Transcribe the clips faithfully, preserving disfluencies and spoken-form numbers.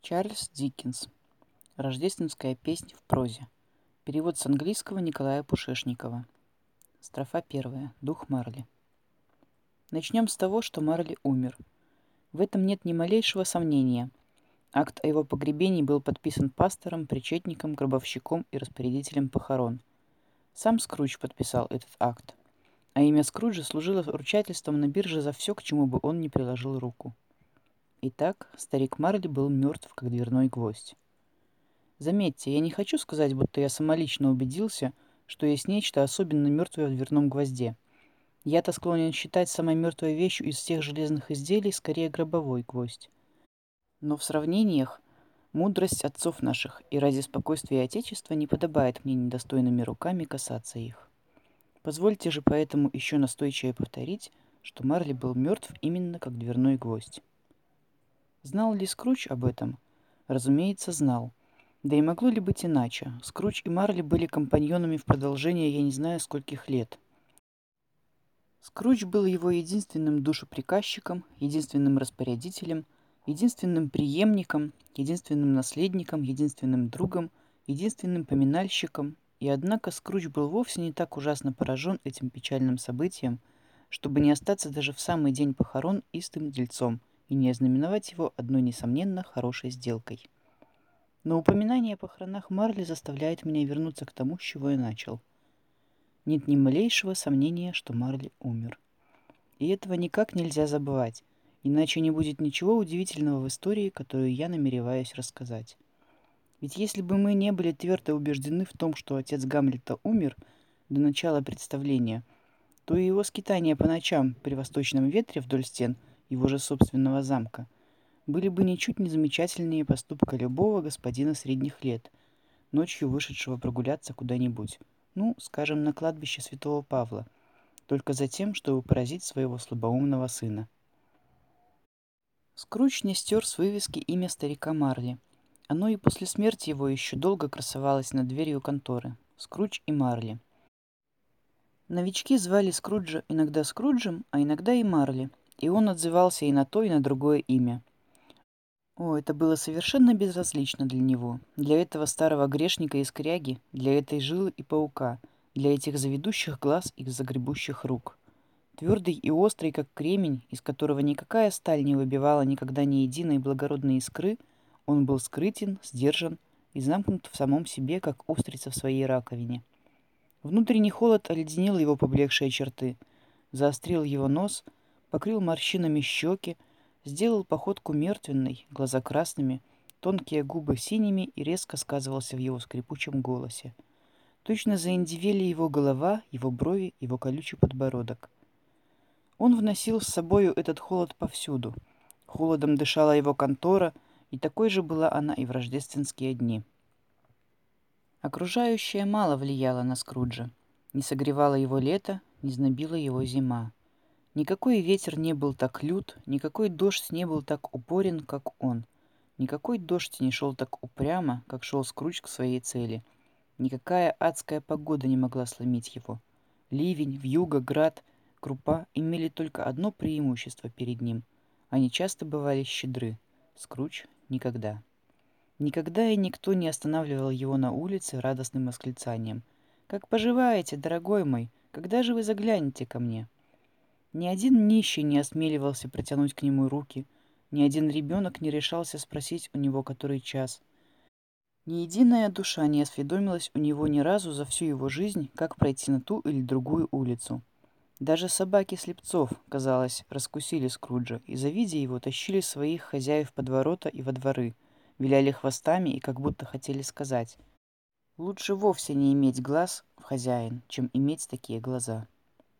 Чарльз Диккенс. Рождественская песнь в прозе. Перевод с английского Николая Пушешникова. Строфа первая. Дух Марли. Начнем с того, что Марли умер. В этом нет ни малейшего сомнения. Акт о его погребении был подписан пастором, причетником, гробовщиком и распорядителем похорон. Сам Скрудж подписал этот акт, а имя Скруджа служило ручательством на бирже за все, к чему бы он ни приложил руку. Итак, старик Марли был мертв, как дверной гвоздь. Заметьте, я не хочу сказать, будто я самолично убедился, что есть нечто особенно мертвое в дверном гвозде. Я-то склонен считать самой мертвой вещью из всех железных изделий скорее гробовой гвоздь. Но в сравнениях мудрость отцов наших и ради спокойствия Отечества не подобает мне недостойными руками касаться их. Позвольте же поэтому еще настойчивее повторить, что Марли был мертв именно как дверной гвоздь. Знал ли Скрудж об этом? Разумеется, знал. Да и могло ли быть иначе? Скрудж и Марли были компаньонами в продолжение я не знаю скольких лет. Скрудж был его единственным душеприказчиком, единственным распорядителем, единственным преемником, единственным наследником, единственным другом, единственным поминальщиком, и однако Скрудж был вовсе не так ужасно поражен этим печальным событием, чтобы не остаться даже в самый день похорон истым дельцом и не ознаменовать его одной несомненно хорошей сделкой. Но упоминание о похоронах Марли заставляет меня вернуться к тому, с чего я начал. Нет ни малейшего сомнения, что Марли умер. И этого никак нельзя забывать, иначе не будет ничего удивительного в истории, которую я намереваюсь рассказать. Ведь если бы мы не были твердо убеждены в том, что отец Гамлета умер до начала представления, то и его скитания по ночам при восточном ветре вдоль стен его же собственного замка были бы ничуть не замечательнее поступка любого господина средних лет, ночью вышедшего прогуляться куда-нибудь, ну, скажем, на кладбище святого Павла, только за тем, чтобы поразить своего слабоумного сына. Скрудж не стер с вывески имя старика Марли. Оно и после смерти его еще долго красовалось над дверью конторы. Скрудж и Марли. Новички звали Скруджа иногда Скруджем, а иногда и Марли, и он отзывался и на то, и на другое имя. О, это было совершенно безразлично для него, для этого старого грешника и скряги, для этой жилы и паука, для этих заведущих глаз и загребущих рук. Твердый и острый, как кремень, из которого никакая сталь не выбивала никогда ни единой благородной искры, он был скрытен, сдержан и замкнут в самом себе, как устрица в своей раковине. Внутренний холод оледенил его поблекшие черты, заострил его нос, покрыл морщинами щеки, сделал походку мертвенной, глаза красными, тонкие губы синими и резко сказывался в его скрипучем голосе. Точно заиндивели его голова, его брови, его колючий подбородок. Он вносил с собою этот холод повсюду. Холодом дышала его контора, и такой же была она и в рождественские дни. Окружающее мало влияло на Скруджа. Не согревало его лето, не знобила его зима. Никакой ветер не был так лют, никакой дождь не был так упорен, как он. Никакой дождь не шел так упрямо, как шел Скрудж к своей цели. Никакая адская погода не могла сломить его. Ливень, вьюга, град, крупа имели только одно преимущество перед ним. Они часто бывали щедры. Скрудж никогда. Никогда и никто не останавливал его на улице радостным восклицанием. «Как поживаете, дорогой мой? Когда же вы заглянете ко мне?» Ни один нищий не осмеливался протянуть к нему руки, ни один ребенок не решался спросить у него который час. Ни единая душа не осведомилась у него ни разу за всю его жизнь, как пройти на ту или другую улицу. Даже собаки слепцов, казалось, раскусили Скруджа и, завидя его, тащили своих хозяев под ворота и во дворы, виляли хвостами и как будто хотели сказать: «Лучше вовсе не иметь глаз, хозяин, чем иметь такие глаза».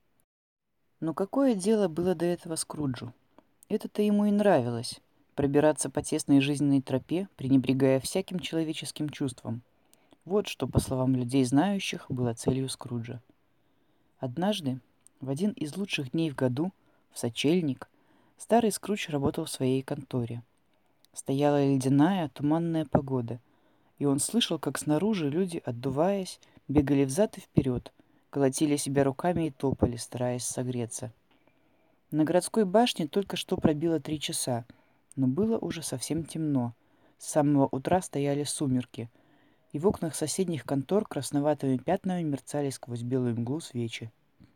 Но какое дело было до этого Скруджу? Это-то ему и нравилось — пробираться по тесной жизненной тропе, пренебрегая всяким человеческим чувством. Вот что, по словам людей знающих, было целью Скруджа. Однажды, в один из лучших дней в году, в сочельник, старый Скрудж работал в своей конторе. Стояла ледяная, туманная погода, и он слышал, как снаружи люди, отдуваясь, бегали взад и вперед, колотили себя руками и топали, стараясь согреться. На городской башне только что пробило три часа, но было уже совсем темно. С самого утра стояли сумерки, и в окнах соседних контор красноватыми пятнами мерцали сквозь белую мглу свечи.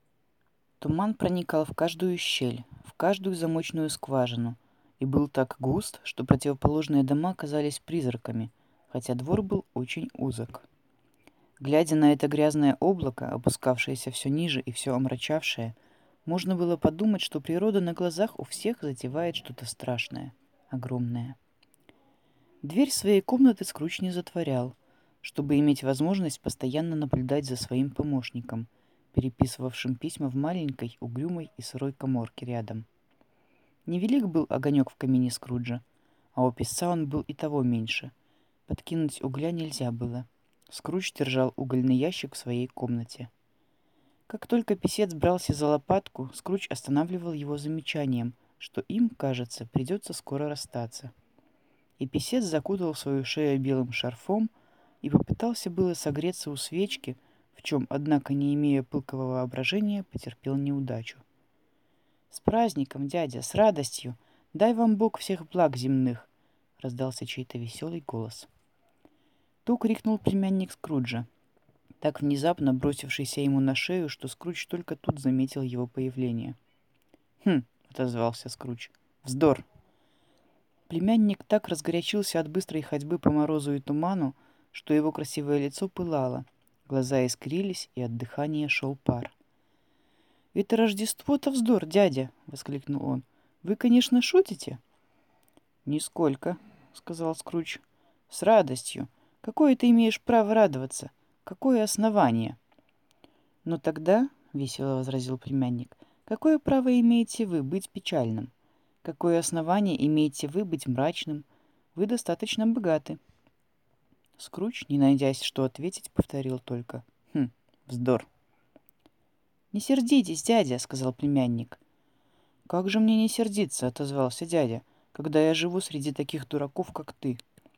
Туман проникал в каждую щель, в каждую замочную скважину, и был так густ, что противоположные дома казались призраками, хотя двор был очень узок. Глядя на это грязное облако, опускавшееся все ниже и все омрачавшее, можно было подумать, что природа на глазах у всех затевает что-то страшное, огромное. Дверь своей комнаты Скрудж не затворял, чтобы иметь возможность постоянно наблюдать за своим помощником, переписывавшим письма в маленькой, угрюмой и сырой каморке рядом. Невелик был огонек в камине Скруджа, а у писца он был и того меньше. Подкинуть угля нельзя было. Скрудж держал угольный ящик в своей комнате. Как только писец брался за лопатку, Скрудж останавливал его замечанием, что им, кажется, придется скоро расстаться. И писец закутал свою шею белым шарфом и попытался было согреться у свечки, в чем, однако, не имея пылкого воображения, потерпел неудачу. «С праздником, дядя, с радостью! Дай вам Бог всех благ земных!» — раздался чей-то веселый голос. То крикнул племянник Скруджа, так внезапно бросившийся ему на шею, что Скрудж только тут заметил его появление. «Хм!» — отозвался Скрудж. «Вздор!» Племянник так разгорячился от быстрой ходьбы по морозу и туману, что его красивое лицо пылало, глаза искрились, и от дыхания шел пар. «Это Рождество-то вздор, дядя!» — воскликнул он. «Вы, конечно, шутите?» «Нисколько», — сказал Скрудж. «С радостью. Какое ты имеешь право радоваться? Какое основание?» «Но тогда, — весело возразил племянник, — какое право имеете вы быть печальным? Какое основание имеете вы быть мрачным? Вы достаточно богаты». Скрудж, не найдясь, что ответить, повторил только: «Хм, вздор». «Не сердитесь, дядя», — сказал племянник. «Как же мне не сердиться?» — отозвался дядя, «когда я живу среди таких дураков, как ты».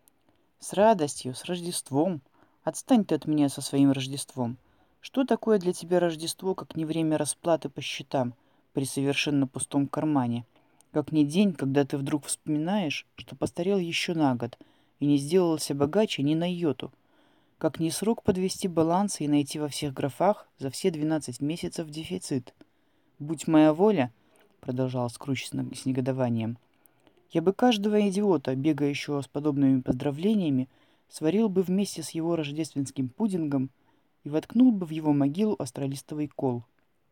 «С радостью, с Рождеством. Отстань ты от меня со своим Рождеством. Что такое для тебя Рождество, как не время расплаты по счетам при совершенно пустом кармане? Как не день, когда ты вдруг вспоминаешь, что постарел еще на год и не сделался богаче ни на йоту? Как не срок подвести баланс и найти во всех графах за все двенадцать месяцев дефицит? Будь моя воля, — продолжал Скрудж с негодованием, — я бы каждого идиота, бегающего с подобными поздравлениями, сварил бы вместе с его рождественским пудингом и воткнул бы в его могилу астролистовый кол.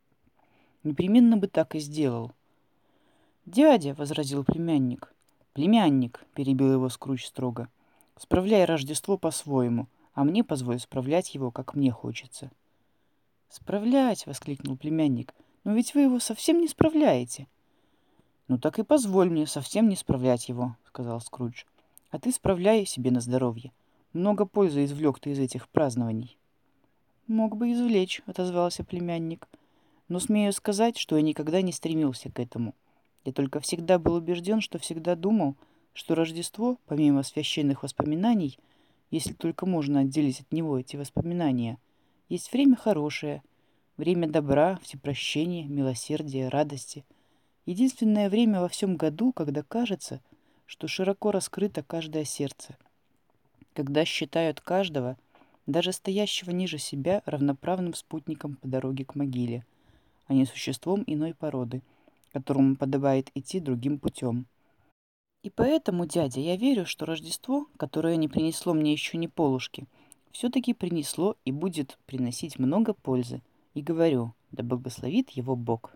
Непременно бы так и сделал. «Дядя», — возразил племянник. «Племянник», — перебил его Скрудж строго, — «справляй Рождество по-своему, а мне позволь справлять его, как мне хочется». «Справлять!» — воскликнул племянник. «Но ведь вы его совсем не справляете». «Ну так и позволь мне совсем не справлять его», — сказал Скрудж. «А ты справляй себе на здоровье. Много пользы извлек ты из этих празднований». «Мог бы извлечь», — отозвался племянник. «Но смею сказать, что я никогда не стремился к этому. Я только всегда был убежден, что всегда думал, что Рождество, помимо священных воспоминаний, если только можно отделить от него эти воспоминания, есть время хорошее, время добра, всепрощения, милосердия, радости. Единственное время во всем году, когда кажется, что широко раскрыто каждое сердце. Когда считают каждого, даже стоящего ниже себя, равноправным спутником по дороге к могиле, а не существом иной породы, которому подобает идти другим путем. И поэтому, дядя, я верю, что Рождество, которое не принесло мне еще ни полушки, все-таки принесло и будет приносить много пользы. И говорю, да благословит его Бог.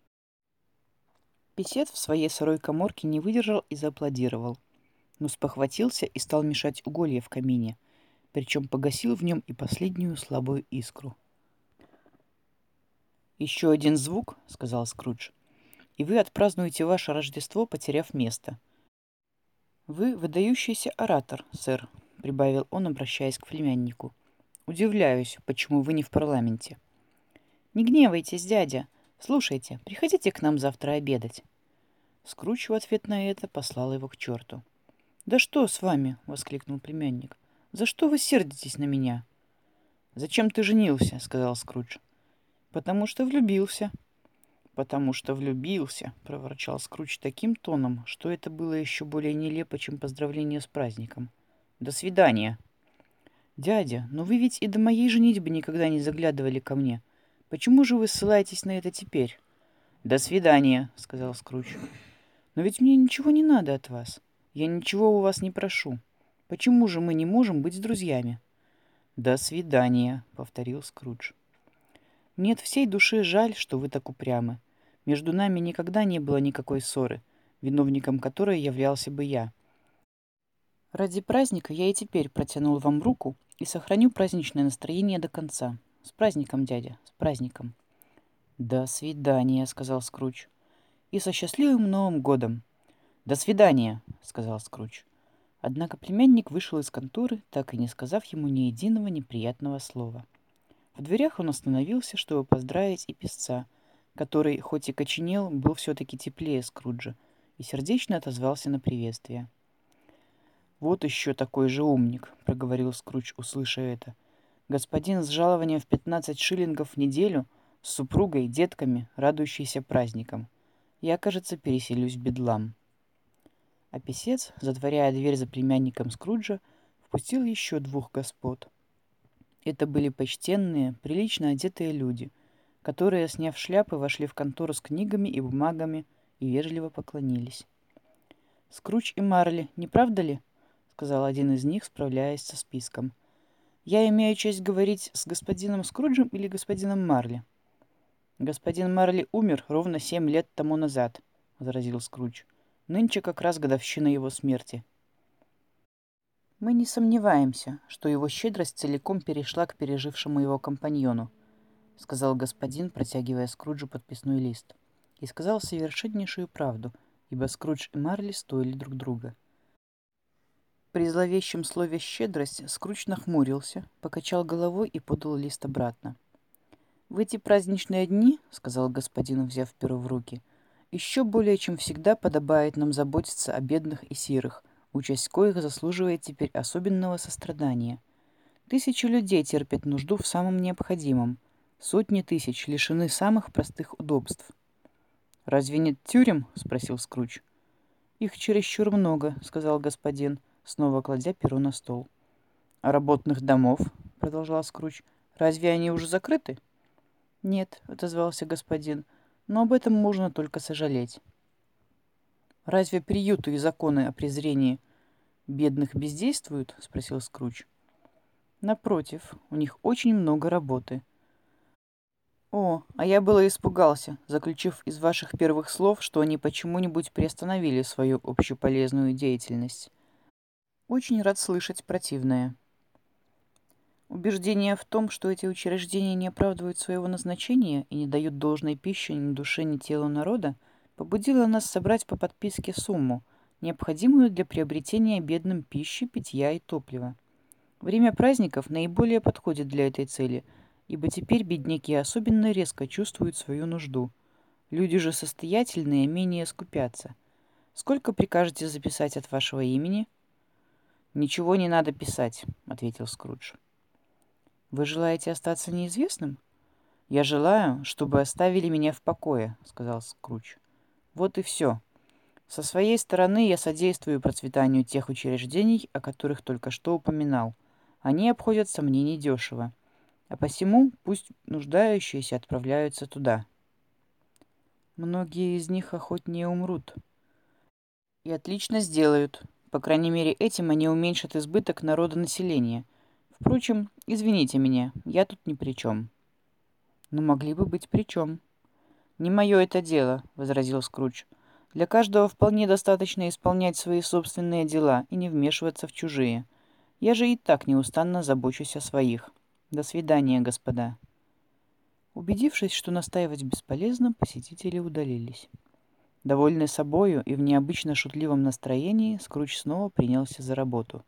Писец в своей сырой каморке не выдержал и зааплодировал, но спохватился и стал мешать уголья в камине, причем погасил в нем и последнюю слабую искру. «Еще один звук, — сказал Скрудж, — и вы отпразднуете ваше Рождество, потеряв место. Вы выдающийся оратор, сэр, — прибавил он, обращаясь к племяннику. Удивляюсь, почему вы не в парламенте. Не гневайтесь, дядя. Слушайте, приходите к нам завтра обедать. Скрудж в ответ на это послал его к черту. «Да что с вами?» — воскликнул племянник. «За что вы сердитесь на меня?» «Зачем ты женился?» — сказал Скрудж. «Потому что влюбился». «Потому что влюбился», — проворчал Скрудж таким тоном, что это было еще более нелепо, чем поздравление с праздником. «До свидания». «Дядя, но вы ведь и до моей женитьбы никогда не заглядывали ко мне. Почему же вы ссылаетесь на это теперь?» «До свидания», — сказал Скрудж. «Но ведь мне ничего не надо от вас. Я ничего у вас не прошу. Почему же мы не можем быть друзьями?» «До свидания», — повторил Скрудж. «Мне от всей души жаль, что вы так упрямы. Между нами никогда не было никакой ссоры, виновником которой являлся бы я. Ради праздника я и теперь протянул вам руку и сохраню праздничное настроение до конца. С праздником, дядя, с праздником». «До свидания», — сказал Скрудж. «И со счастливым Новым годом!» «До свидания», — сказал Скрудж. Однако племянник вышел из конторы, так и не сказав ему ни единого неприятного слова. В дверях он остановился, чтобы поздравить и писца, который, хоть и коченел, был все-таки теплее Скруджа, и сердечно отозвался на приветствие. «Вот еще такой же умник», — проговорил Скрудж, услыша это. «Господин с жалованием в пятнадцать шиллингов в неделю, с супругой, детками, радующийся праздником. Я, кажется, переселюсь в Бедлам». А писец, затворяя дверь за племянником Скруджа, впустил еще двух господ. Это были почтенные, прилично одетые люди, которые, сняв шляпы, вошли в контору с книгами и бумагами и вежливо поклонились. «Скрудж и Марли, не правда ли?» — сказал один из них, справляясь со списком. «Я имею честь говорить с господином Скруджем или господином Марли?» «Господин Марли умер ровно семь лет тому назад», — возразил Скрудж. «Нынче как раз годовщина его смерти». «Мы не сомневаемся, что его щедрость целиком перешла к пережившему его компаньону», — сказал господин, протягивая Скруджу подписной лист. И сказал совершеннейшую правду, ибо Скрудж и Марли стоили друг друга. При зловещем слове «щедрость» Скрудж нахмурился, покачал головой и подал лист обратно. «В эти праздничные дни, — сказал господин, взяв перо в руки, — еще более чем всегда подобает нам заботиться о бедных и сирых, участь коих заслуживает теперь особенного сострадания. Тысячи людей терпят нужду в самом необходимом. Сотни тысяч лишены самых простых удобств». «Разве нет тюрем?» — спросил Скрудж. «Их чересчур много», — сказал господин, снова кладя перо на стол. «А работных домов?» — продолжал Скрудж. «Разве они уже закрыты?» «Нет», — отозвался господин, — «но об этом можно только сожалеть». «Разве приюты и законы о презрении бедных бездействуют?» — спросил Скрудж. «Напротив, у них очень много работы». «О, а я было испугался, заключив из ваших первых слов, что они почему-нибудь приостановили свою общеполезную деятельность. Очень рад слышать противное». Убеждение в том, что эти учреждения не оправдывают своего назначения и не дают должной пищи ни душе, ни телу народа, побудило нас собрать по подписке сумму, необходимую для приобретения бедным пищи, питья и топлива. Время праздников наиболее подходит для этой цели, ибо теперь бедняки особенно резко чувствуют свою нужду. Люди же состоятельные менее скупятся. Сколько прикажете записать от вашего имени? «Ничего не надо писать», — ответил Скрудж. «Вы желаете остаться неизвестным?» «Я желаю, чтобы оставили меня в покое», — сказал Скрудж. «Вот и все. Со своей стороны я содействую процветанию тех учреждений, о которых только что упоминал. Они обходятся мне недешево. А посему пусть нуждающиеся отправляются туда». «Многие из них охотнее умрут». «И отлично сделают. По крайней мере, этим они уменьшат избыток народонаселения. Впрочем, извините меня, я тут ни при чем». «Но могли бы быть при чем». «Не мое это дело», — возразил Скрудж. «Для каждого вполне достаточно исполнять свои собственные дела и не вмешиваться в чужие. Я же и так неустанно забочусь о своих. До свидания, господа». Убедившись, что настаивать бесполезно, посетители удалились. Довольный собою и в необычно шутливом настроении, Скрудж снова принялся за работу.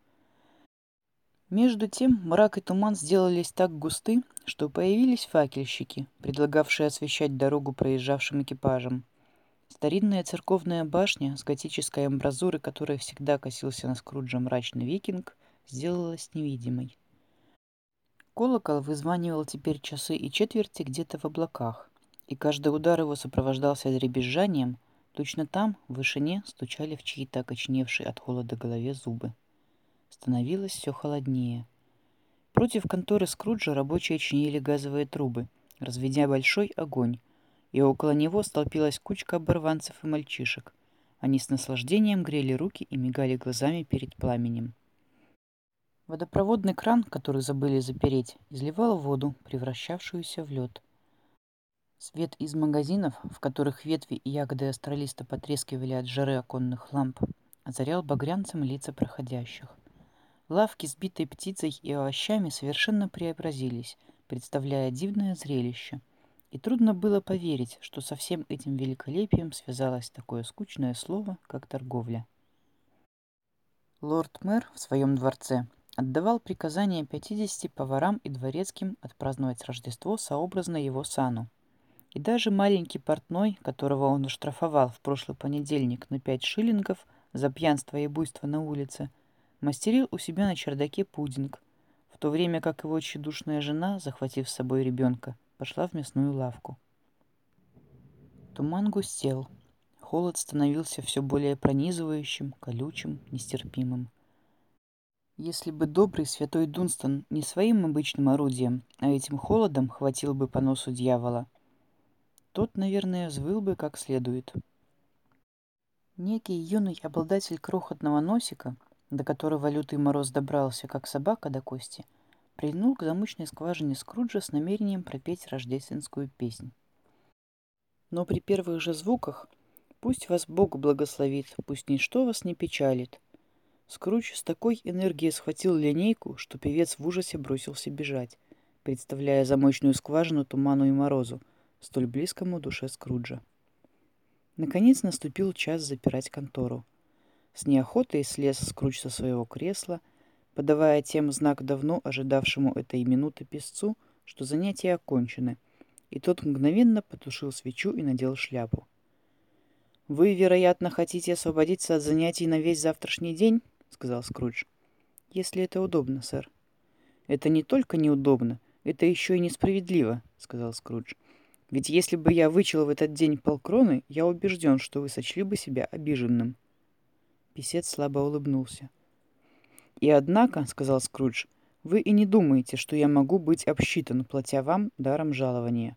Между тем мрак и туман сделались так густы, что появились факельщики, предлагавшие освещать дорогу проезжавшим экипажам. Старинная церковная башня, с готической амбразурой которой всегда косился на Скруджа мрачный викинг, сделалась невидимой. Колокол вызванивал теперь часы и четверти где-то в облаках, и каждый удар его сопровождался дребезжанием, точно там, в вышине, стучали в чьи-то окоченевшие от холода голове зубы. Становилось все холоднее. Против конторы Скруджа рабочие чинили газовые трубы, разведя большой огонь, и около него столпилась кучка оборванцев и мальчишек. Они с наслаждением грели руки и мигали глазами перед пламенем. Водопроводный кран, который забыли запереть, изливал воду, превращавшуюся в лед. Свет из магазинов, в которых ветви и ягоды астролиста потрескивали от жары оконных ламп, озарял багрянцем лица проходящих. Лавки с битой птицей и овощами совершенно преобразились, представляя дивное зрелище. И трудно было поверить, что со всем этим великолепием связалось такое скучное слово, как торговля. Лорд-мэр в своем дворце отдавал приказания пятидесяти поварам и дворецким отпраздновать Рождество сообразно его сану. И даже маленький портной, которого он оштрафовал в прошлый понедельник на пять шиллингов за пьянство и буйство на улице, мастерил у себя на чердаке пудинг, в то время как его тщедушная жена, захватив с собой ребенка, пошла в мясную лавку. Туман густел. Холод становился все более пронизывающим, колючим, нестерпимым. Если бы добрый святой Дунстон не своим обычным орудием, а этим холодом хватил бы по носу дьявола, тот, наверное, взвыл бы как следует. Некий юный обладатель крохотного носика, до которого лютый мороз добрался, как собака до кости, прильнул к замочной скважине Скруджа с намерением пропеть рождественскую песнь. Но при первых же звуках «Пусть вас Бог благословит, пусть ничто вас не печалит», Скрудж с такой энергией схватил линейку, что певец в ужасе бросился бежать, представляя замочную скважину туману и морозу, столь близкому душе Скруджа. Наконец наступил час запирать контору. С неохотой слез Скрудж со своего кресла, подавая тем знак давно ожидавшему этой минуты песцу, что занятия окончены, и тот мгновенно потушил свечу и надел шляпу. «Вы, вероятно, хотите освободиться от занятий на весь завтрашний день?» — сказал Скрудж. «Если это удобно, сэр». «Это не только неудобно, это еще и несправедливо», — сказал Скрудж. «Ведь если бы я вычел в этот день полкроны, я убежден, что вы сочли бы себя обиженным». Писец слабо улыбнулся. «И однако, — сказал Скрудж, — вы и не думаете, что я могу быть обсчитан, платя вам даром жалования».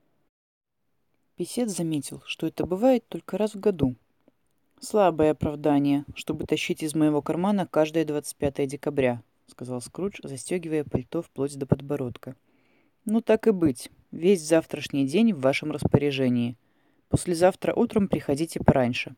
Писец заметил, что это бывает только раз в году. «Слабое оправдание, чтобы тащить из моего кармана каждое двадцать пятое декабря», — сказал Скрудж, застегивая пальто вплоть до подбородка. «Ну так и быть. Весь завтрашний день в вашем распоряжении. Послезавтра утром приходите пораньше».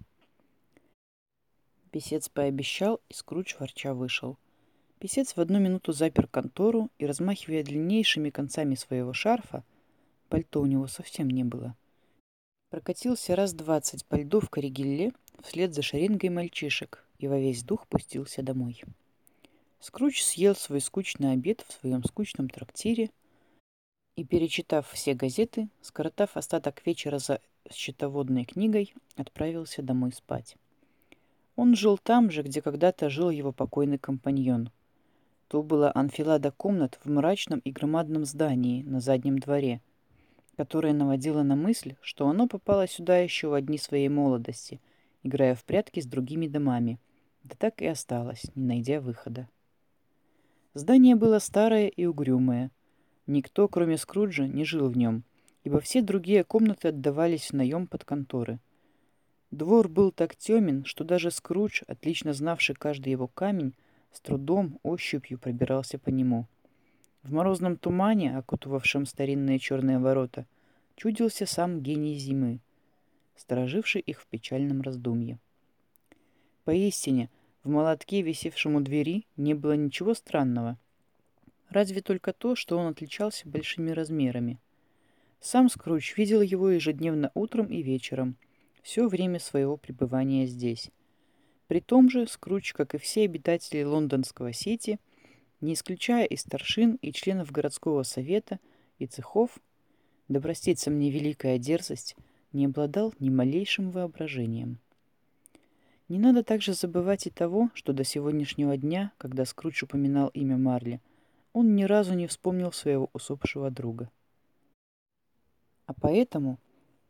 Писец пообещал, и Скрудж ворча вышел. Писец в одну минуту запер контору и, размахивая длиннейшими концами своего шарфа, пальто у него совсем не было, прокатился раз двадцать по льду в Каригилле вслед за шеренгой мальчишек и во весь дух пустился домой. Скрудж съел свой скучный обед в своем скучном трактире и, перечитав все газеты, скоротав остаток вечера за счетоводной книгой, отправился домой спать. Он жил там же, где когда-то жил его покойный компаньон. То была анфилада комнат в мрачном и громадном здании на заднем дворе, которое наводило на мысль, что оно попало сюда еще в дни своей молодости, играя в прятки с другими домами, да так и осталось, не найдя выхода. Здание было старое и угрюмое. Никто, кроме Скруджа, не жил в нем, ибо все другие комнаты отдавались в наем под конторы. Двор был так темен, что даже Скрудж, отлично знавший каждый его камень, с трудом ощупью пробирался по нему. В морозном тумане, окутывавшем старинные черные ворота, чудился сам гений зимы, стороживший их в печальном раздумье. Поистине, в молотке, висевшем у двери, не было ничего странного, разве только то, что он отличался большими размерами. Сам Скрудж видел его ежедневно утром и вечером, все время своего пребывания здесь. При том же Скрудж, как и все обитатели лондонского сити, не исключая и старшин, и членов городского совета, и цехов, да простится мне великая дерзость, не обладал ни малейшим воображением. Не надо также забывать и того, что до сегодняшнего дня, когда Скрудж упоминал имя Марли, он ни разу не вспомнил своего усопшего друга. А поэтому,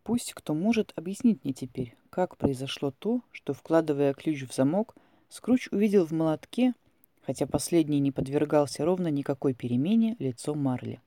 Пусть кто может объяснить мне теперь, как произошло то, что, вкладывая ключ в замок, Скрудж увидел в молотке, хотя последний не подвергался ровно никакой перемене, лицо Марли.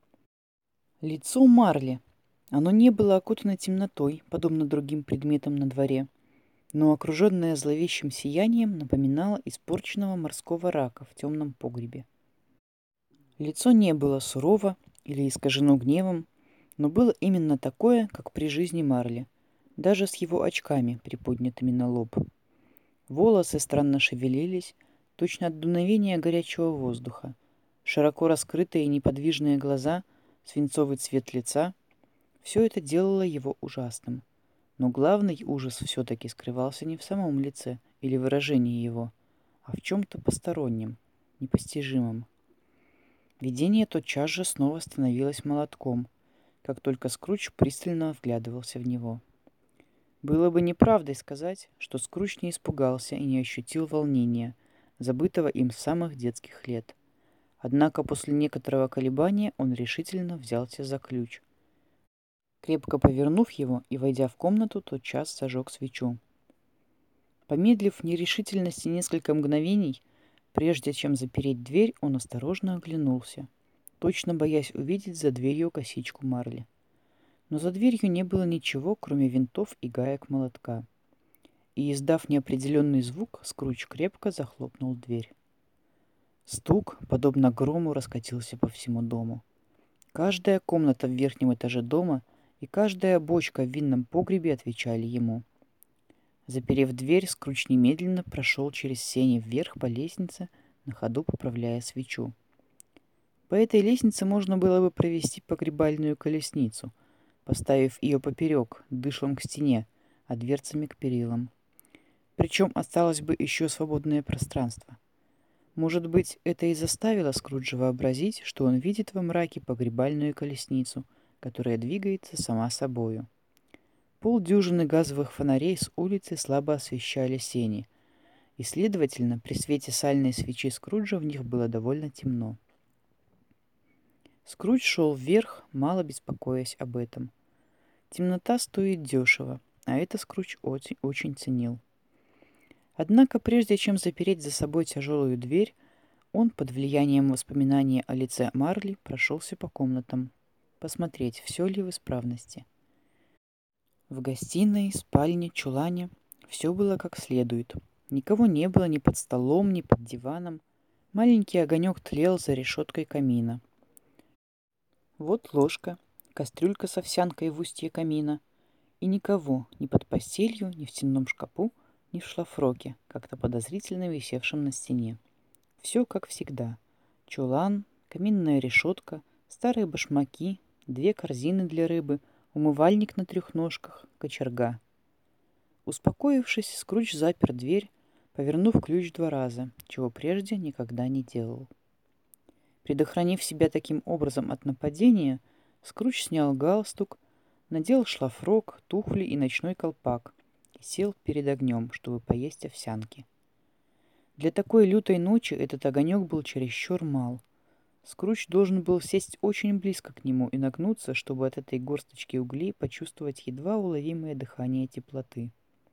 Лицо Марли. Оно не было окутано темнотой, подобно другим предметам на дворе, но окруженное зловещим сиянием напоминало испорченного морского рака в темном погребе. Лицо не было сурово или искажено гневом, но было именно такое, как при жизни Марли, даже с его очками, приподнятыми на лоб. Волосы странно шевелились, точно от дуновения горячего воздуха. Широко раскрытые и неподвижные глаза, свинцовый цвет лица — все это делало его ужасным. Но главный ужас все-таки скрывался не в самом лице или выражении его, а в чем-то постороннем, непостижимом. Видение тотчас же снова становилось молотком, как только Скрудж пристально вглядывался в него. Было бы неправдой сказать, что Скрудж не испугался и не ощутил волнения, забытого им с самых детских лет. Однако после некоторого колебания он решительно взялся за ключ. Крепко повернув его и войдя в комнату, тотчас зажег свечу. Помедлив в нерешительности несколько мгновений, прежде чем запереть дверь, он осторожно оглянулся, точно боясь увидеть за дверью косичку Марли. Но за дверью не было ничего, кроме винтов и гаек молотка. И, издав неопределенный звук, Скрудж крепко захлопнул дверь. Стук, подобно грому, раскатился по всему дому. Каждая комната в верхнем этаже дома и каждая бочка в винном погребе отвечали ему. Заперев дверь, Скрудж немедленно прошел через сени вверх по лестнице, на ходу поправляя свечу. По этой лестнице можно было бы провести погребальную колесницу, поставив ее поперек, дышлом к стене, а дверцами к перилам. Причем осталось бы еще свободное пространство. Может быть, это и заставило Скруджа вообразить, что он видит во мраке погребальную колесницу, которая двигается сама собою. Полдюжины газовых фонарей с улицы слабо освещали сени, и, следовательно, при свете сальной свечи Скруджа в них было довольно темно. Скрудж шел вверх, мало беспокоясь об этом. Темнота стоит дешево, а это Скрудж очень, очень ценил. Однако, прежде чем запереть за собой тяжелую дверь, он, под влиянием воспоминания о лице Марли, прошелся по комнатам, посмотреть, все ли в исправности. В гостиной, спальне, чулане все было как следует. Никого не было ни под столом, ни под диваном. Маленький огонек тлел за решеткой камина. Вот ложка, кастрюлька с овсянкой в устье камина. И никого ни под постелью, ни в стенном шкафу, ни в шлафроке, как-то подозрительно висевшем на стене. Все как всегда. Чулан, каминная решетка, старые башмаки, две корзины для рыбы, умывальник на трех ножках, кочерга. Успокоившись, Скрудж запер дверь, повернув ключ два раза, чего прежде никогда не делал. Предохранив себя таким образом от нападения, Скрудж снял галстук, надел шлафрок, туфли и ночной колпак и сел перед огнем, чтобы поесть овсянки. Для такой лютой ночи этот огонек был чересчур мал. Скрудж должен был сесть очень близко к нему и нагнуться, чтобы от этой горсточки углей почувствовать едва уловимое дыхание теплоты.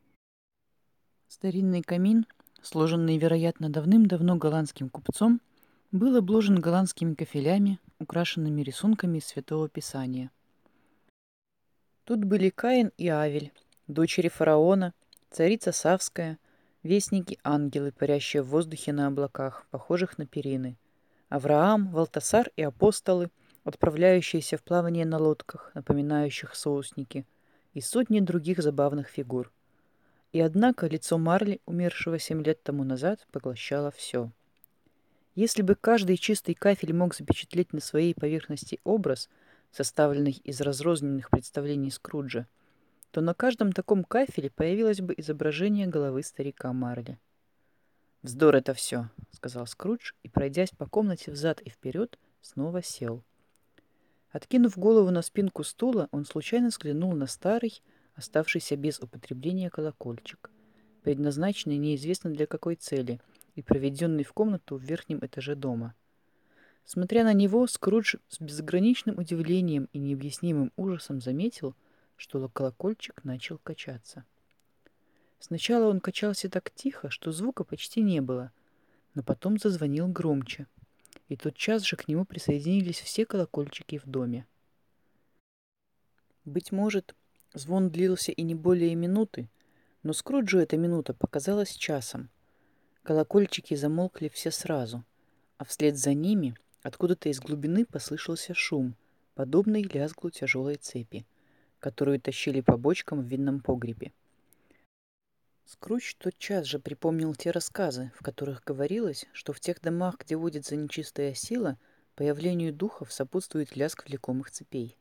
Старинный камин, сложенный, вероятно, давным-давно голландским купцом, был обложен голландскими кафелями, украшенными рисунками из Святого Писания. Тут были Каин и Авель, дочери фараона, царица Савская, вестники-ангелы, парящие в воздухе на облаках, похожих на перины, Авраам, Валтасар и апостолы, отправляющиеся в плавание на лодках, напоминающих соусники, и сотни других забавных фигур. И однако лицо Марли, умершего семь лет тому назад, поглощало все. Если бы каждый чистый кафель мог запечатлеть на своей поверхности образ, составленный из разрозненных представлений Скруджа, то на каждом таком кафеле появилось бы изображение головы старика Марли. «Вздор это все», — сказал Скрудж, и, пройдясь по комнате взад и вперед, снова сел. Откинув голову на спинку стула, он случайно взглянул на старый, оставшийся без употребления колокольчик, предназначенный неизвестно для какой цели и проведенный в комнату в верхнем этаже дома. Смотря на него, Скрудж с безграничным удивлением и необъяснимым ужасом заметил, что колокольчик начал качаться. Сначала он качался так тихо, что звука почти не было, но потом зазвонил громче, и тотчас же к нему присоединились все колокольчики в доме. Быть может, звон длился и не более минуты, но Скруджу эта минута показалась часом. Колокольчики замолкли все сразу, а вслед за ними откуда-то из глубины послышался шум, подобный лязгу тяжелой цепи, которую тащили по бочкам в винном погребе. Скрудж тотчас же припомнил те рассказы, в которых говорилось, что в тех домах, где водится нечистая сила, появлению духов сопутствует лязг влекомых цепей.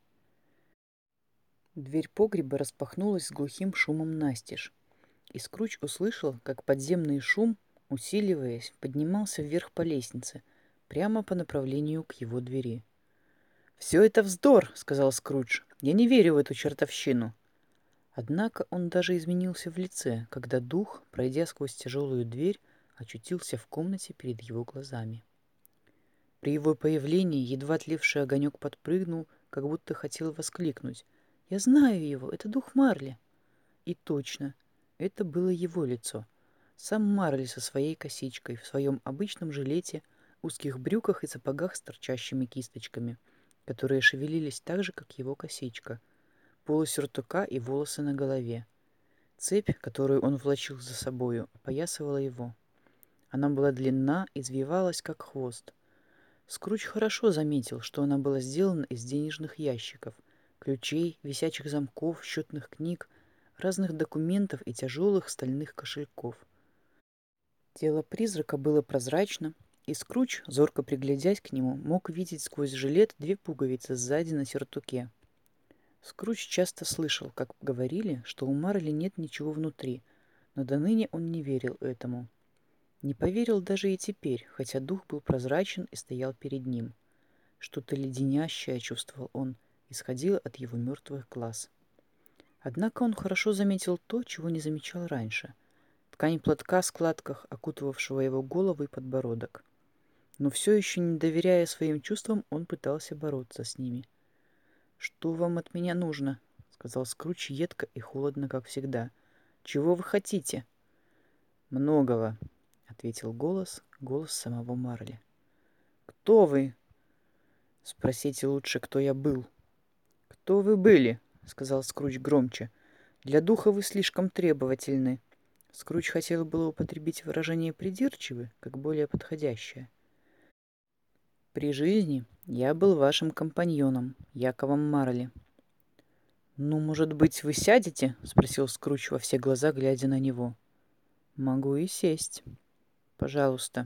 Дверь погреба распахнулась с глухим шумом настежь, и Скрудж услышал, как подземный шум, усиливаясь, поднимался вверх по лестнице, прямо по направлению к его двери. «Все это вздор!» — сказал Скрудж. «Я не верю в эту чертовщину!» Однако он даже изменился в лице, когда дух, пройдя сквозь тяжелую дверь, очутился в комнате перед его глазами. При его появлении едва тлевший огонек подпрыгнул, как будто хотел воскликнуть: «Я знаю его, это дух Марли!» И точно, это было его лицо. Сам Марли со своей косичкой, в своем обычном жилете, узких брюках и сапогах с торчащими кисточками, которые шевелились так же, как его косичка, полусюртука и волосы на голове. Цепь, которую он влачил за собою, опоясывала его. Она была длинна, извивалась, как хвост. Скрудж хорошо заметил, что она была сделана из денежных ящиков, ключей, висячих замков, счетных книг, разных документов и тяжелых стальных кошельков. Тело призрака было прозрачно, и Скрудж, зорко приглядясь к нему, мог видеть сквозь жилет две пуговицы сзади на сюртуке. Скрудж часто слышал, как говорили, что у Марли нет ничего внутри, но доныне он не верил этому. Не поверил даже и теперь, хотя дух был прозрачен и стоял перед ним. Что-то леденящее, чувствовал он, исходило от его мертвых глаз. Однако он хорошо заметил то, чего не замечал раньше. Ткань платка в складках, окутывавшего его голову и подбородок. Но все еще не доверяя своим чувствам, он пытался бороться с ними. «Что вам от меня нужно?» — сказал Скрудж едко и холодно, как всегда. «Чего вы хотите?» «Многого», — ответил голос, голос самого Марли. «Кто вы?» «Спросите лучше, кто я был». «Кто вы были?» — сказал Скрудж громче. «Для духа вы слишком требовательны». Скрудж хотел было употребить выражение «придирчивы», как более подходящее. «При жизни я был вашим компаньоном, Яковом Марли». «Ну, может быть, вы сядете?» — спросил Скрудж во все глаза, глядя на него. «Могу и сесть. Пожалуйста».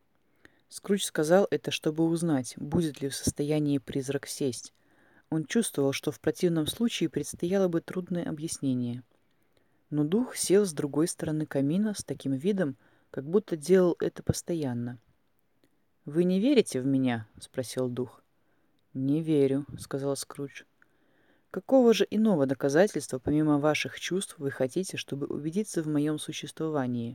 Скрудж сказал это, чтобы узнать, будет ли в состоянии призрак сесть. Он чувствовал, что в противном случае предстояло бы трудное объяснение. Но дух сел с другой стороны камина с таким видом, как будто делал это постоянно. «Вы не верите в меня?» — спросил дух. «Не верю», — сказал Скрудж. «Какого же иного доказательства, помимо ваших чувств, вы хотите, чтобы убедиться в моем существовании?»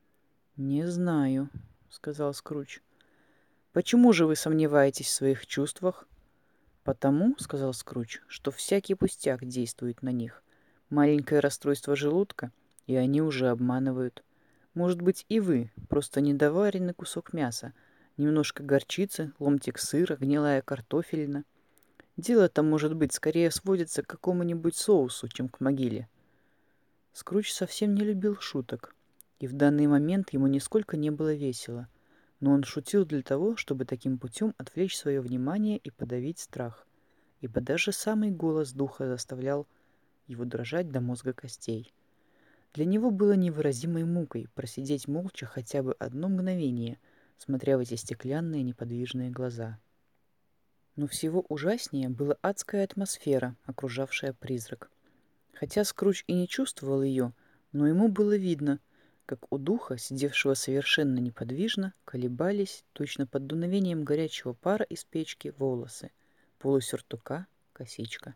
«Не знаю», — сказал Скрудж. «Почему же вы сомневаетесь в своих чувствах?» «Потому», — сказал Скрудж, — «что всякий пустяк действует на них. Маленькое расстройство желудка, и они уже обманывают. Может быть, и вы, просто недоваренный кусок мяса, немножко горчицы, ломтик сыра, гнилая картофелина. Дело-то, может быть, скорее сводится к какому-нибудь соусу, чем к могиле». Скрудж совсем не любил шуток, и в данный момент ему нисколько не было весело, но он шутил для того, чтобы таким путем отвлечь свое внимание и подавить страх, ибо даже самый голос духа заставлял его дрожать до мозга костей. Для него было невыразимой мукой просидеть молча хотя бы одно мгновение, смотря в эти стеклянные неподвижные глаза. Но всего ужаснее была адская атмосфера, окружавшая призрак. Хотя Скрудж и не чувствовал ее, но ему было видно, как у духа, сидевшего совершенно неподвижно, колебались, точно под дуновением горячего пара из печки, волосы, полусюртука, косичка.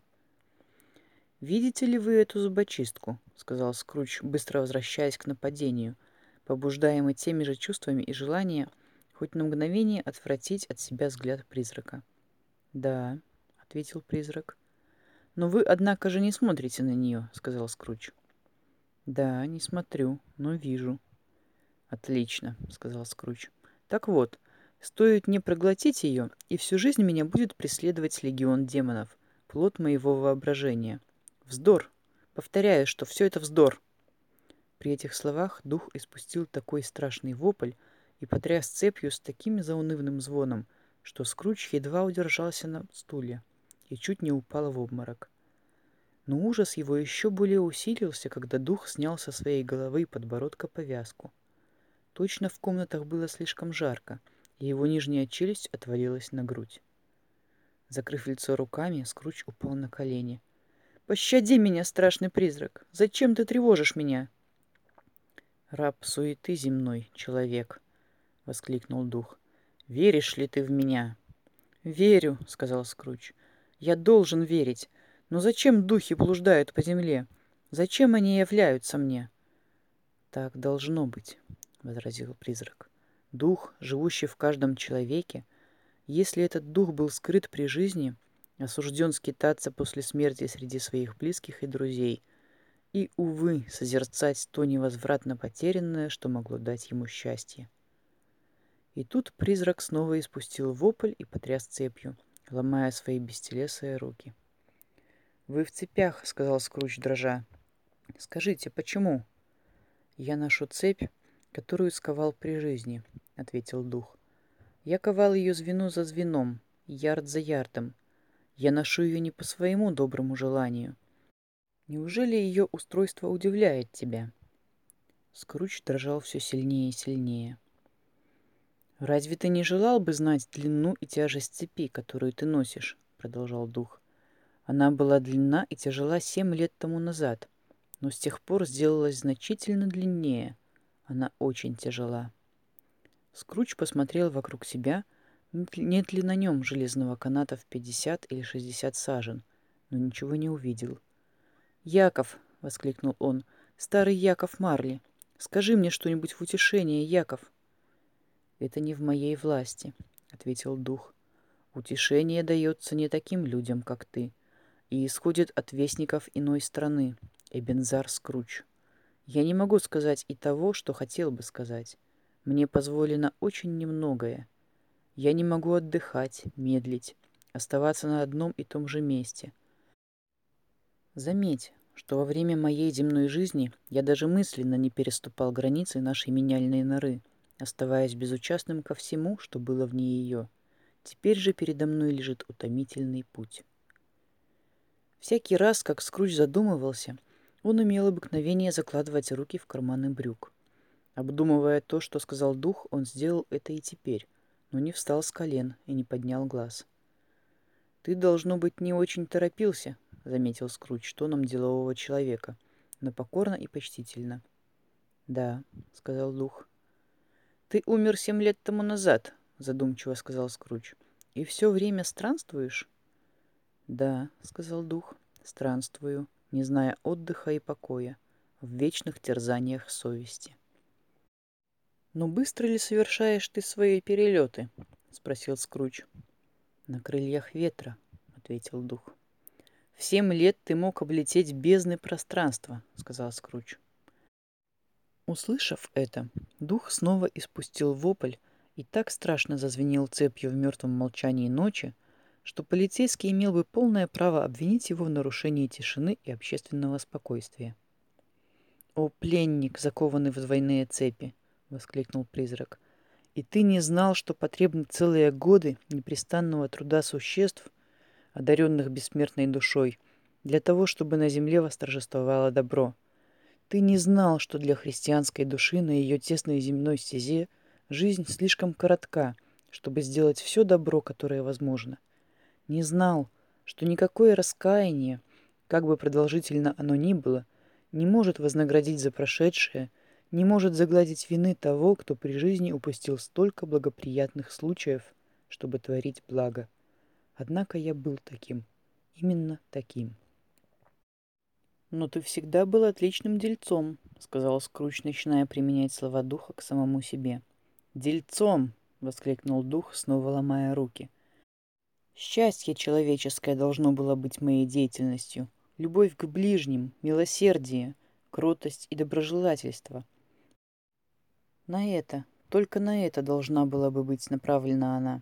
«Видите ли вы эту зубочистку?» — сказал Скрудж, быстро возвращаясь к нападению, побуждаемый теми же чувствами и желанием хоть на мгновение отвратить от себя взгляд призрака. «Да», — ответил призрак. «Но вы, однако же, не смотрите на нее», — сказал Скрудж. «Да, не смотрю, но вижу». «Отлично», — сказал Скрудж. «Так вот, стоит мне проглотить ее, и всю жизнь меня будет преследовать легион демонов, плод моего воображения. Вздор! Повторяю, что все это вздор!» При этих словах дух испустил такой страшный вопль и потряс цепью с таким заунывным звоном, что Скрудж едва удержался на стуле и чуть не упал в обморок. Но ужас его еще более усилился, когда дух снял со своей головы и подбородка повязку. Точно в комнатах было слишком жарко, и его нижняя челюсть отвалилась на грудь. Закрыв лицо руками, Скрудж упал на колени. «Пощади меня, страшный призрак! Зачем ты тревожишь меня?» «Раб суеты земной, человек!» — воскликнул дух. «Веришь ли ты в меня?» «Верю», — сказал Скрудж. «Я должен верить. Но зачем духи блуждают по земле? Зачем они являются мне?» «Так должно быть», — возразил призрак. «Дух, живущий в каждом человеке, если этот дух был скрыт при жизни, осужден скитаться после смерти среди своих близких и друзей, и, увы, созерцать то невозвратно потерянное, что могло дать ему счастье». И тут призрак снова испустил вопль и потряс цепью, ломая свои бестелесые руки. «Вы в цепях», — сказал Скрудж, дрожа. «Скажите, почему?» «Я ношу цепь, которую сковал при жизни», — ответил дух. «Я ковал ее звено за звеном, ярд за ярдом. Я ношу ее не по своему доброму желанию. Неужели ее устройство удивляет тебя?» Скрудж дрожал все сильнее и сильнее. «Разве ты не желал бы знать длину и тяжесть цепи, которую ты носишь?» — продолжал дух. «Она была длинна и тяжела семь лет тому назад, но с тех пор сделалась значительно длиннее. Она очень тяжела». Скрудж посмотрел вокруг себя, нет ли на нем железного каната в пятьдесят или шестьдесят сажен, но ничего не увидел. «Яков!» — воскликнул он. «Старый Яков Марли! Скажи мне что-нибудь в утешение, Яков!» «Это не в моей власти», — ответил дух. «Утешение дается не таким людям, как ты, и исходит от вестников иной страны, Эбензар Скрудж. Я не могу сказать и того, что хотел бы сказать. Мне позволено очень немногое. Я не могу отдыхать, медлить, оставаться на одном и том же месте. Заметь, что во время моей земной жизни я даже мысленно не переступал границы нашей меняльной норы, оставаясь безучастным ко всему, что было вне ее. Теперь же передо мной лежит утомительный путь». Всякий раз, как Скрудж задумывался, он имел обыкновение закладывать руки в карманы брюк. Обдумывая то, что сказал дух, он сделал это и теперь, но не встал с колен и не поднял глаз. «Ты, должно быть, не очень торопился», — заметил Скрудж тоном делового человека, но покорно и почтительно. «Да», — сказал дух. «Ты умер семь лет тому назад», — задумчиво сказал Скрудж. «И все время странствуешь?» «Да», — сказал дух, — «странствую, не зная отдыха и покоя, в вечных терзаниях совести». «Но быстро ли совершаешь ты свои перелеты?» — спросил Скрудж. «На крыльях ветра», — ответил дух. «В семь лет ты мог облететь бездны пространства», — сказал Скрудж. Услышав это, дух снова испустил вопль и так страшно зазвенел цепью в мертвом молчании ночи, что полицейский имел бы полное право обвинить его в нарушении тишины и общественного спокойствия. «О, пленник, закованный в двойные цепи!» — воскликнул призрак. «И ты не знал, что потребны целые годы непрестанного труда существ, одаренных бессмертной душой, для того, чтобы на земле восторжествовало добро. Ты не знал, что для христианской души на ее тесной земной стезе жизнь слишком коротка, чтобы сделать все добро, которое возможно. Не знал, что никакое раскаяние, как бы продолжительно оно ни было, не может вознаградить за прошедшее, не может загладить вины того, кто при жизни упустил столько благоприятных случаев, чтобы творить благо. Однако я был таким, именно таким». «Но ты всегда был отличным дельцом», — сказал Скрудж, начиная применять слова духа к самому себе. «Дельцом!» — воскликнул дух, снова ломая руки. Счастье человеческое должно было быть моей деятельностью. Любовь к ближним, милосердие, кротость и доброжелательство. На это, только на это должна была бы быть направлена она.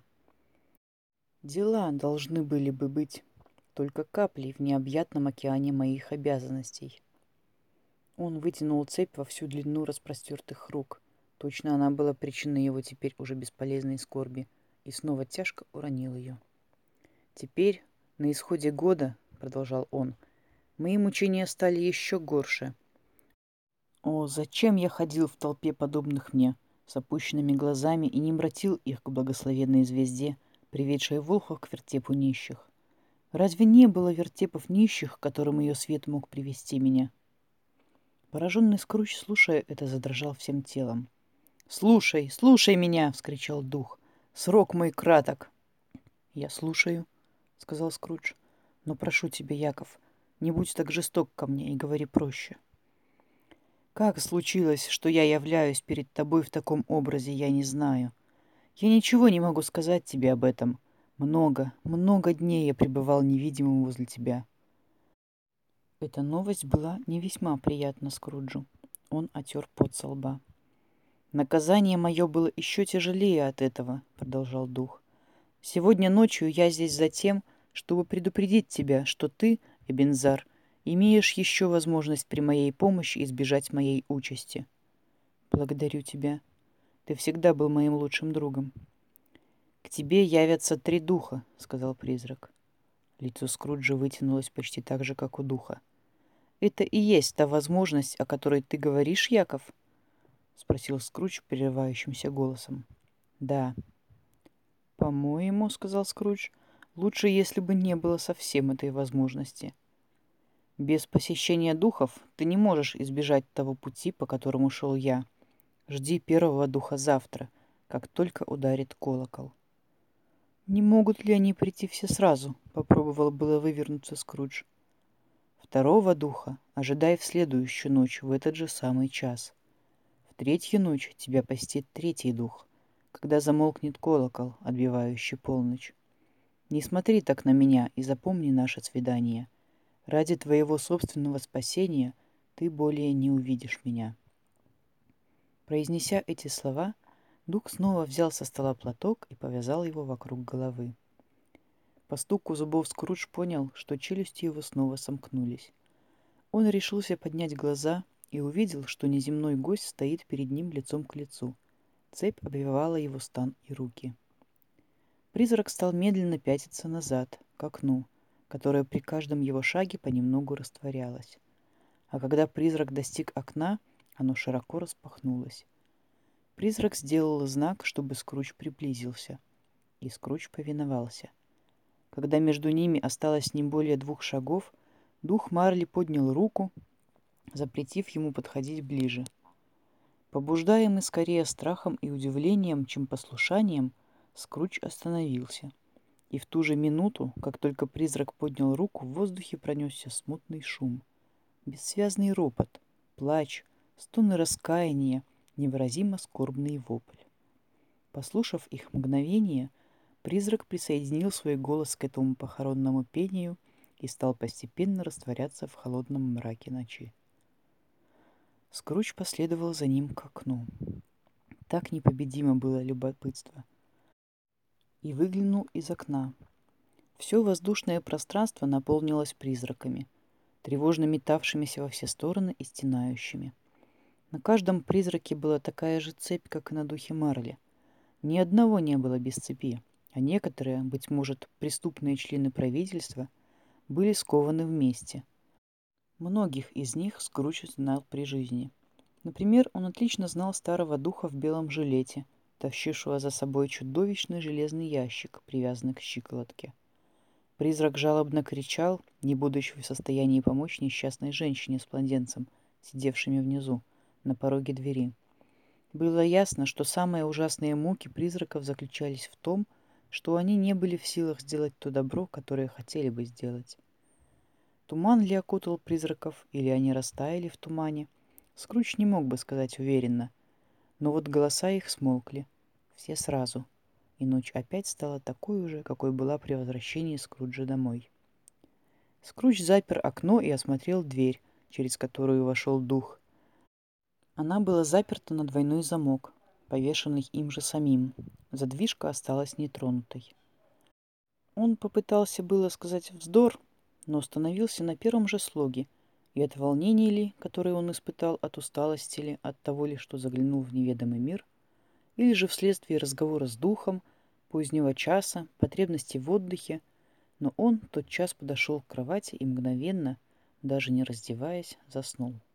Дела должны были бы быть только каплей в необъятном океане моих обязанностей. Он вытянул цепь во всю длину распростертых рук. Точно она была причиной его теперь уже бесполезной скорби, и снова тяжко уронил ее. «Теперь, на исходе года, — продолжал он, — мои мучения стали еще горше. О, зачем я ходил в толпе подобных мне, с опущенными глазами, и не обратил их к благословенной звезде, приведшей волхов к вертепу нищих? Разве не было вертепов нищих, к которым ее свет мог привести меня?» Пораженный Скрудж, слушая это, задрожал всем телом. «Слушай, слушай меня!» — вскричал дух. «Срок мой краток!» «Я слушаю», — сказал Скрудж. «Но прошу тебя, Яков, не будь так жесток ко мне и говори проще. Как случилось, что я являюсь перед тобой в таком образе, я не знаю. Я ничего не могу сказать тебе об этом. Много, много дней я пребывал невидимым возле тебя». Эта новость была не весьма приятна Скруджу. Он отер пот со лба. «Наказание мое было еще тяжелее от этого», — продолжал дух. «Сегодня ночью я здесь за тем, чтобы предупредить тебя, что ты, Эбензар, имеешь еще возможность при моей помощи избежать моей участи. Благодарю тебя. Ты всегда был моим лучшим другом». «К тебе явятся три духа», — сказал призрак. Лицо Скруджа вытянулось почти так же, как у духа. «Это и есть та возможность, о которой ты говоришь, Яков?» — спросил Скрудж прерывающимся голосом. «Да». «По-моему, — сказал Скрудж, — лучше, если бы не было совсем этой возможности. Без посещения духов ты не можешь избежать того пути, по которому шел я. Жди первого духа завтра, как только ударит колокол». «Не могут ли они прийти все сразу?» — попробовал было вывернуться Скрудж. «Второго духа ожидай в следующую ночь в этот же самый час. В третью ночь тебя постиг третий дух, когда замолкнет колокол, отбивающий полночь. Не смотри так на меня и запомни наше свидание. Ради твоего собственного спасения ты более не увидишь меня». Произнеся эти слова, дух снова взял со стола платок и повязал его вокруг головы. По стуку зубов Скрудж понял, что челюсти его снова сомкнулись. Он решился поднять глаза и увидел, что неземной гость стоит перед ним лицом к лицу. Цепь обвивала его стан и руки. Призрак стал медленно пятиться назад, к окну, которое при каждом его шаге понемногу растворялось. А когда призрак достиг окна, оно широко распахнулось. Призрак сделал знак, чтобы Скрудж приблизился, и Скрудж повиновался. Когда между ними осталось не более двух шагов, дух Марли поднял руку, запретив ему подходить ближе. Побуждаемый скорее страхом и удивлением, чем послушанием, Скрудж остановился. И в ту же минуту, как только призрак поднял руку, в воздухе пронесся смутный шум. Бессвязный ропот, плач, стоны раскаяния, невыразимо скорбный вопль. Послушав их мгновение, призрак присоединил свой голос к этому похоронному пению и стал постепенно растворяться в холодном мраке ночи. Скрудж последовал за ним к окну. Так непобедимо было любопытство. И выглянул из окна. Все воздушное пространство наполнилось призраками, тревожно метавшимися во все стороны и стенающими. На каждом призраке была такая же цепь, как и на духе Марли. Ни одного не было без цепи, а некоторые, быть может, преступные члены правительства, были скованы вместе. Многих из них Скрудж знал при жизни. Например, он отлично знал старого духа в белом жилете, тащившего за собой чудовищный железный ящик, привязанный к щиколотке. Призрак жалобно кричал, не будучи в состоянии помочь несчастной женщине с младенцем, сидевшими внизу, на пороге двери. Было ясно, что самые ужасные муки призраков заключались в том, что они не были в силах сделать то добро, которое хотели бы сделать. Туман ли окутал призраков, или они растаяли в тумане, Скрудж не мог бы сказать уверенно, но вот голоса их смолкли, все сразу. и ночь опять стала такой же, какой была при возвращении Скруджа домой. Скрудж запер окно и осмотрел дверь, через которую вошел дух. Она была заперта на двойной замок, повешенный им же самим. Задвижка осталась нетронутой. Он попытался было сказать вздор, но остановился на первом же слоге, и от волнения ли, которое он испытал, от усталости ли, от того ли, что заглянул в неведомый мир, или же вследствие разговора с духом, позднего часа, потребности в отдыхе, но он тотчас подошел к кровати и мгновенно, даже не раздеваясь, заснул.